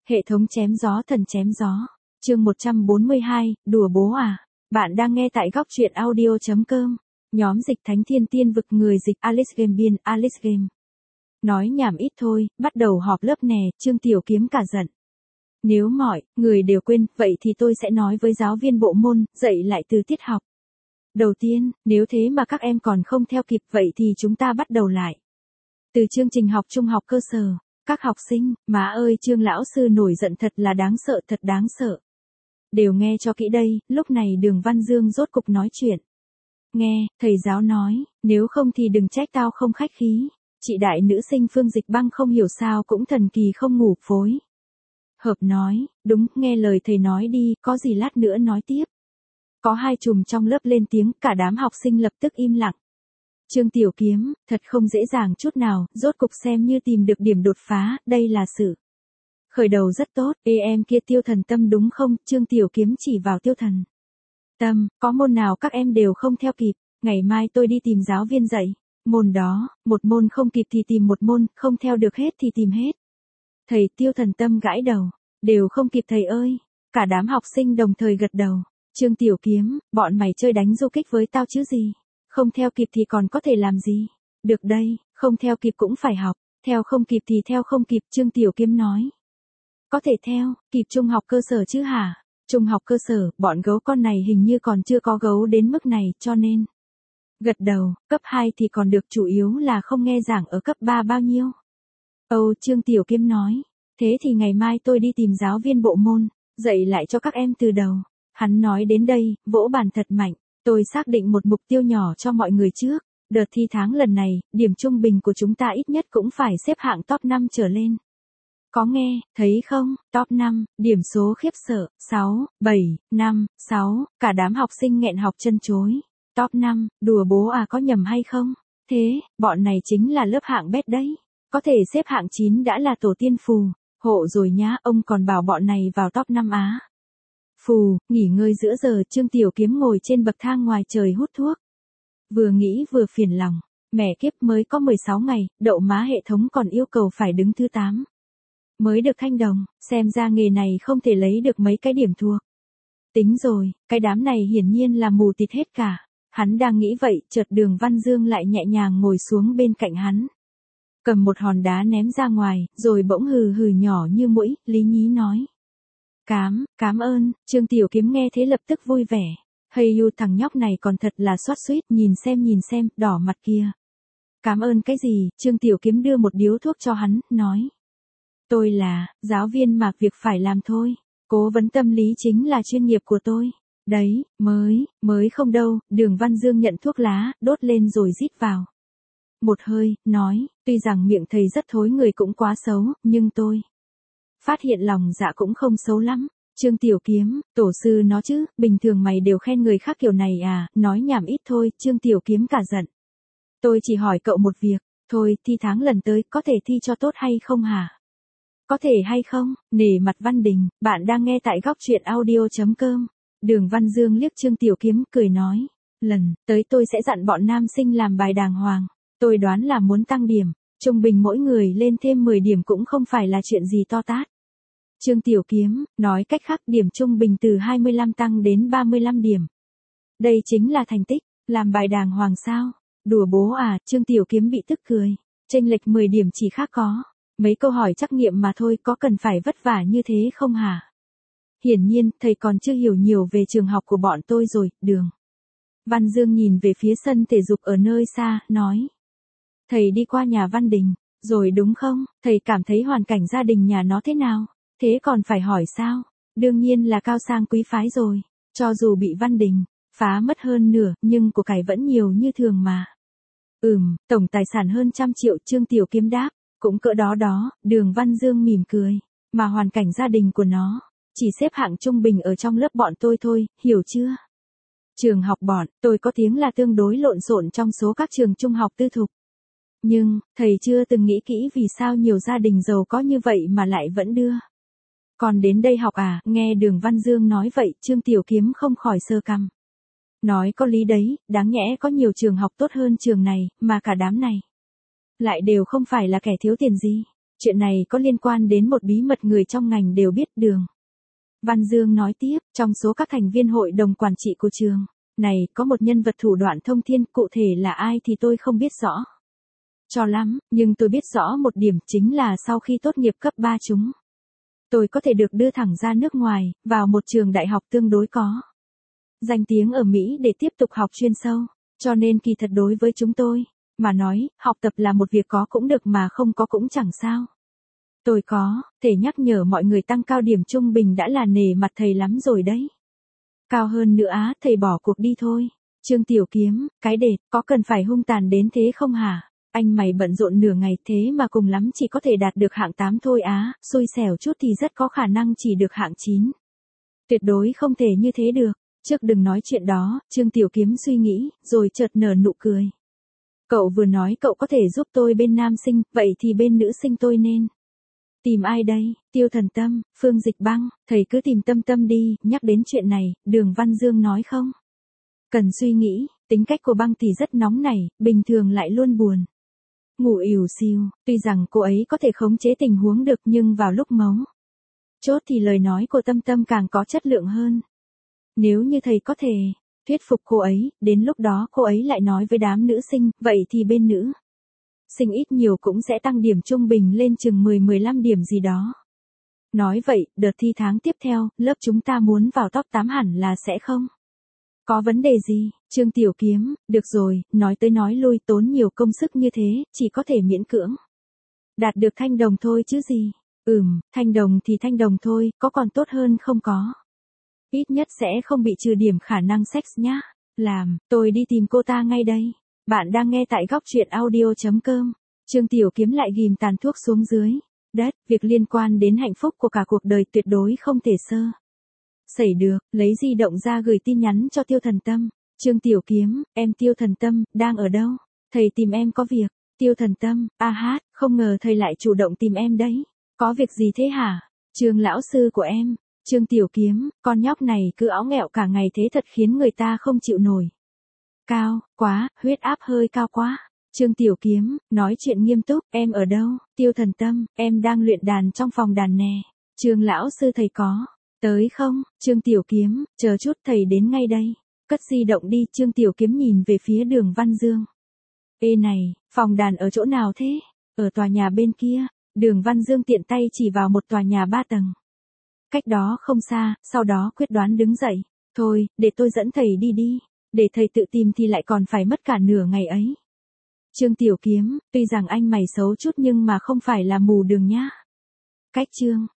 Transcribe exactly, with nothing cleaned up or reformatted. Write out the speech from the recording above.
Hệ thống chém gió thần chém gió. Chương một trăm bốn mươi hai, đùa bố à. Bạn đang nghe tại góc truyện audio chấm com. Nhóm dịch thánh thiên tiên vực người dịch Alice Game biên Alice Game. Nói nhảm ít thôi, bắt đầu họp lớp nè, Trương Tiểu Kiếm cả giận. Nếu mọi người đều quên, vậy thì tôi sẽ nói với giáo viên bộ môn, dạy lại từ tiết học. Đầu tiên, nếu thế mà các em còn không theo kịp vậy thì chúng ta bắt đầu lại. Từ chương trình học trung học cơ sở, các học sinh, má ơi Trương lão sư nổi giận thật là đáng sợ, thật đáng sợ. Đều nghe cho kỹ đây, lúc này Đường Văn Dương rốt cục nói chuyện. Nghe, thầy giáo nói, nếu không thì đừng trách tao không khách khí. Chị đại nữ sinh Phương Dịch Băng không hiểu sao cũng thần kỳ không ngủ phối. Hợp nói, đúng, nghe lời thầy nói đi, có gì lát nữa nói tiếp. Có hai chùm trong lớp lên tiếng, cả đám học sinh lập tức im lặng. Trương Tiểu Kiếm, thật không dễ dàng chút nào, rốt cục xem như tìm được điểm đột phá, đây là sự khởi đầu rất tốt. Ê em kia Tiêu Thần Tâm đúng không? Trương Tiểu Kiếm chỉ vào Tiêu Thần Tâm, có môn nào các em đều không theo kịp, ngày mai tôi đi tìm giáo viên dạy. Môn đó, một môn không kịp thì tìm một môn, không theo được hết thì tìm hết. Thầy Tiêu Thần Tâm gãi đầu, đều không kịp thầy ơi. Cả đám học sinh đồng thời gật đầu. Trương Tiểu Kiếm, bọn mày chơi đánh du kích với tao chứ gì? Không theo kịp thì còn có thể làm gì? Được đây, không theo kịp cũng phải học, theo không kịp thì theo không kịp, Trương Tiểu Kiếm nói. Có thể theo, kịp trung học cơ sở chứ hả? Trung học cơ sở, bọn gấu con này hình như còn chưa có gấu đến mức này, cho nên. Gật đầu, cấp hai thì còn được, chủ yếu là không nghe giảng ở cấp ba bao nhiêu. Âu, Trương Tiểu Kiếm nói. Thế thì ngày mai tôi đi tìm giáo viên bộ môn, dạy lại cho các em từ đầu. Hắn nói đến đây, vỗ bàn thật mạnh. Tôi xác định một mục tiêu nhỏ cho mọi người trước. Đợt thi tháng lần này, điểm trung bình của chúng ta ít nhất cũng phải xếp hạng top năm trở lên. Có nghe, thấy không, top năm, điểm số khiếp sợ, sáu, bảy, năm, sáu, cả đám học sinh nghẹn học chân chối. Top năm, đùa bố à, có nhầm hay không? Thế, bọn này chính là lớp hạng bét đấy. Có thể xếp hạng chín đã là tổ tiên phù. Hộ rồi nhá, ông còn bảo bọn này vào top năm á. Phù, nghỉ ngơi giữa giờ, Trương Tiểu Kiếm ngồi trên bậc thang ngoài trời hút thuốc. Vừa nghĩ vừa phiền lòng, mẹ kiếp, mới có mười sáu ngày, đậu má hệ thống còn yêu cầu phải đứng thứ tám. Mới được thanh đồng, xem ra nghề này không thể lấy được mấy cái điểm thua. Tính rồi, cái đám này hiển nhiên là mù tịt hết cả. Hắn đang nghĩ vậy, chợt Đường Văn Dương lại nhẹ nhàng ngồi xuống bên cạnh hắn. Cầm một hòn đá ném ra ngoài, rồi bỗng hừ hừ nhỏ như muỗi, lý nhí nói. Cám, cám ơn, Trương Tiểu Kiếm nghe thế lập tức vui vẻ. Hay yu, thằng nhóc này còn thật là xoát xuýt, nhìn xem nhìn xem, đỏ mặt kia. Cám ơn cái gì? Trương Tiểu Kiếm đưa một điếu thuốc cho hắn, nói. Tôi là, giáo viên mà việc phải làm thôi. Cố vấn tâm lý chính là chuyên nghiệp của tôi. Đấy, mới, mới không đâu, Đường Văn Dương nhận thuốc lá, đốt lên rồi rít vào. Một hơi, nói, tuy rằng miệng thầy rất thối người cũng quá xấu, nhưng tôi phát hiện lòng dạ cũng không xấu lắm. Trương Tiểu Kiếm, tổ sư nó chứ, bình thường mày đều khen người khác kiểu này à, nói nhảm ít thôi, Trương Tiểu Kiếm cả giận. Tôi chỉ hỏi cậu một việc, thôi, thi tháng lần tới, có thể thi cho tốt hay không hả? Có thể hay không, nể mặt Văn Đình, bạn đang nghe tại góc truyện audio chấm com. Đường Văn Dương liếc Trương Tiểu Kiếm, cười nói, lần tới tôi sẽ dặn bọn nam sinh làm bài đàng hoàng, tôi đoán là muốn tăng điểm, trung bình mỗi người lên thêm mười điểm cũng không phải là chuyện gì to tát. Trương Tiểu Kiếm, nói cách khác điểm trung bình từ hai mươi lăm tăng đến ba mươi lăm điểm. Đây chính là thành tích, làm bài đàng hoàng sao? Đùa bố à, Trương Tiểu Kiếm bị tức cười, chênh lệch mười điểm chỉ khác có mấy câu hỏi trắc nghiệm mà thôi, có cần phải vất vả như thế không hả? Hiển nhiên, thầy còn chưa hiểu nhiều về trường học của bọn tôi rồi, Đường Văn Dương nhìn về phía sân thể dục ở nơi xa, nói. Thầy đi qua nhà Văn Đình, rồi đúng không? Thầy cảm thấy hoàn cảnh gia đình nhà nó thế nào? Thế còn phải hỏi sao? Đương nhiên là cao sang quý phái rồi. Cho dù bị Văn Đình phá mất hơn nửa, nhưng của cải vẫn nhiều như thường mà. Ừm, tổng tài sản hơn trăm triệu, Trương Tiểu Kiếm đáp. Cũng cỡ đó đó, Đường Văn Dương mỉm cười. Mà hoàn cảnh gia đình của nó chỉ xếp hạng trung bình ở trong lớp bọn tôi thôi, hiểu chưa? Trường học bọn tôi có tiếng là tương đối lộn xộn trong số các trường trung học tư thục. Nhưng, thầy chưa từng nghĩ kỹ vì sao nhiều gia đình giàu có như vậy mà lại vẫn đưa còn đến đây học à? Nghe Đường Văn Dương nói vậy, Trương Tiểu Kiếm không khỏi sơ cằm. Nói có lý đấy, đáng nhẽ có nhiều trường học tốt hơn trường này, mà cả đám này lại đều không phải là kẻ thiếu tiền gì. Chuyện này có liên quan đến một bí mật người trong ngành đều biết. Đường Văn Dương nói tiếp, trong số các thành viên hội đồng quản trị của trường này, có một nhân vật thủ đoạn thông thiên, cụ thể là ai thì tôi không biết rõ cho lắm, nhưng tôi biết rõ một điểm chính là sau khi tốt nghiệp cấp ba chúng tôi có thể được đưa thẳng ra nước ngoài, vào một trường đại học tương đối có danh tiếng ở Mỹ để tiếp tục học chuyên sâu. Cho nên kỳ thật đối với chúng tôi mà nói, học tập là một việc có cũng được mà không có cũng chẳng sao. Tôi có thể nhắc nhở mọi người tăng cao điểm trung bình đã là nể mặt thầy lắm rồi đấy. Cao hơn nữa á, thầy bỏ cuộc đi thôi. Trương Tiểu Kiếm, cái đệt, có cần phải hung tàn đến thế không hả? Anh mày bận rộn nửa ngày thế mà cùng lắm chỉ có thể đạt được hạng tám thôi á, xui xẻo chút thì rất có khả năng chỉ được hạng chín. Tuyệt đối không thể như thế được. Trước đừng nói chuyện đó, Trương Tiểu Kiếm suy nghĩ, rồi chợt nở nụ cười. Cậu vừa nói cậu có thể giúp tôi bên nam sinh, vậy thì bên nữ sinh tôi nên tìm ai đây? Tiêu Thần Tâm, Phương Dịch Băng, thầy cứ tìm Tâm Tâm đi. Nhắc đến chuyện này, Đường Văn Dương nói không cần suy nghĩ, tính cách của Băng thì rất nóng nảy, bình thường lại luôn buồn ngủ ỉu xìu. Tuy rằng cô ấy có thể khống chế tình huống được, nhưng vào lúc mấu chốt thì lời nói của Tâm Tâm càng có chất lượng hơn. Nếu như thầy có thể thuyết phục cô ấy, đến lúc đó cô ấy lại nói với đám nữ sinh, vậy thì bên nữ sinh ít nhiều cũng sẽ tăng điểm trung bình lên chừng mười mười lăm điểm gì đó. Nói vậy, đợt thi tháng tiếp theo, lớp chúng ta muốn vào top tám hẳn là sẽ không có vấn đề gì. Trương Tiểu Kiếm, được rồi, nói tới nói lui tốn nhiều công sức như thế, chỉ có thể miễn cưỡng đạt được thanh đồng thôi chứ gì. Ừm, thanh đồng thì thanh đồng thôi, có còn tốt hơn không có. Ít nhất sẽ không bị trừ điểm khả năng sex nhá. Làm, tôi đi tìm cô ta ngay đây. Bạn đang nghe tại góc truyện audio chấm com. Trương Tiểu Kiếm lại ghim tàn thuốc xuống dưới đất, việc liên quan đến hạnh phúc của cả cuộc đời tuyệt đối không thể sơ sẩy được. Lấy di động ra gửi tin nhắn cho Tiêu Thần Tâm. Trương Tiểu Kiếm, em Tiêu Thần Tâm, đang ở đâu? Thầy tìm em có việc. Tiêu Thần Tâm, a hát, không ngờ thầy lại chủ động tìm em đấy. Có việc gì thế hả? Trương lão sư của em. Trương Tiểu Kiếm, con nhóc này cứ óng ẹo cả ngày thế thật khiến người ta không chịu nổi. Cao, quá, huyết áp hơi cao quá. Trương Tiểu Kiếm, nói chuyện nghiêm túc, em ở đâu? Tiêu Thần Tâm, em đang luyện đàn trong phòng đàn nè. Trương lão sư thầy có tới không? Trương Tiểu Kiếm, chờ chút thầy đến ngay đây. Cất di động đi. Trương Tiểu Kiếm nhìn về phía Đường Văn Dương. Ê này, phòng đàn ở chỗ nào thế? Ở tòa nhà bên kia. Đường Văn Dương tiện tay chỉ vào một tòa nhà ba tầng cách đó không xa, sau đó quyết đoán đứng dậy. Thôi, để tôi dẫn thầy đi đi. Để thầy tự tìm thì lại còn phải mất cả nửa ngày ấy. Trương Tiểu Kiếm, tuy rằng anh mày xấu chút nhưng mà không phải là mù đường nhá. Cách chương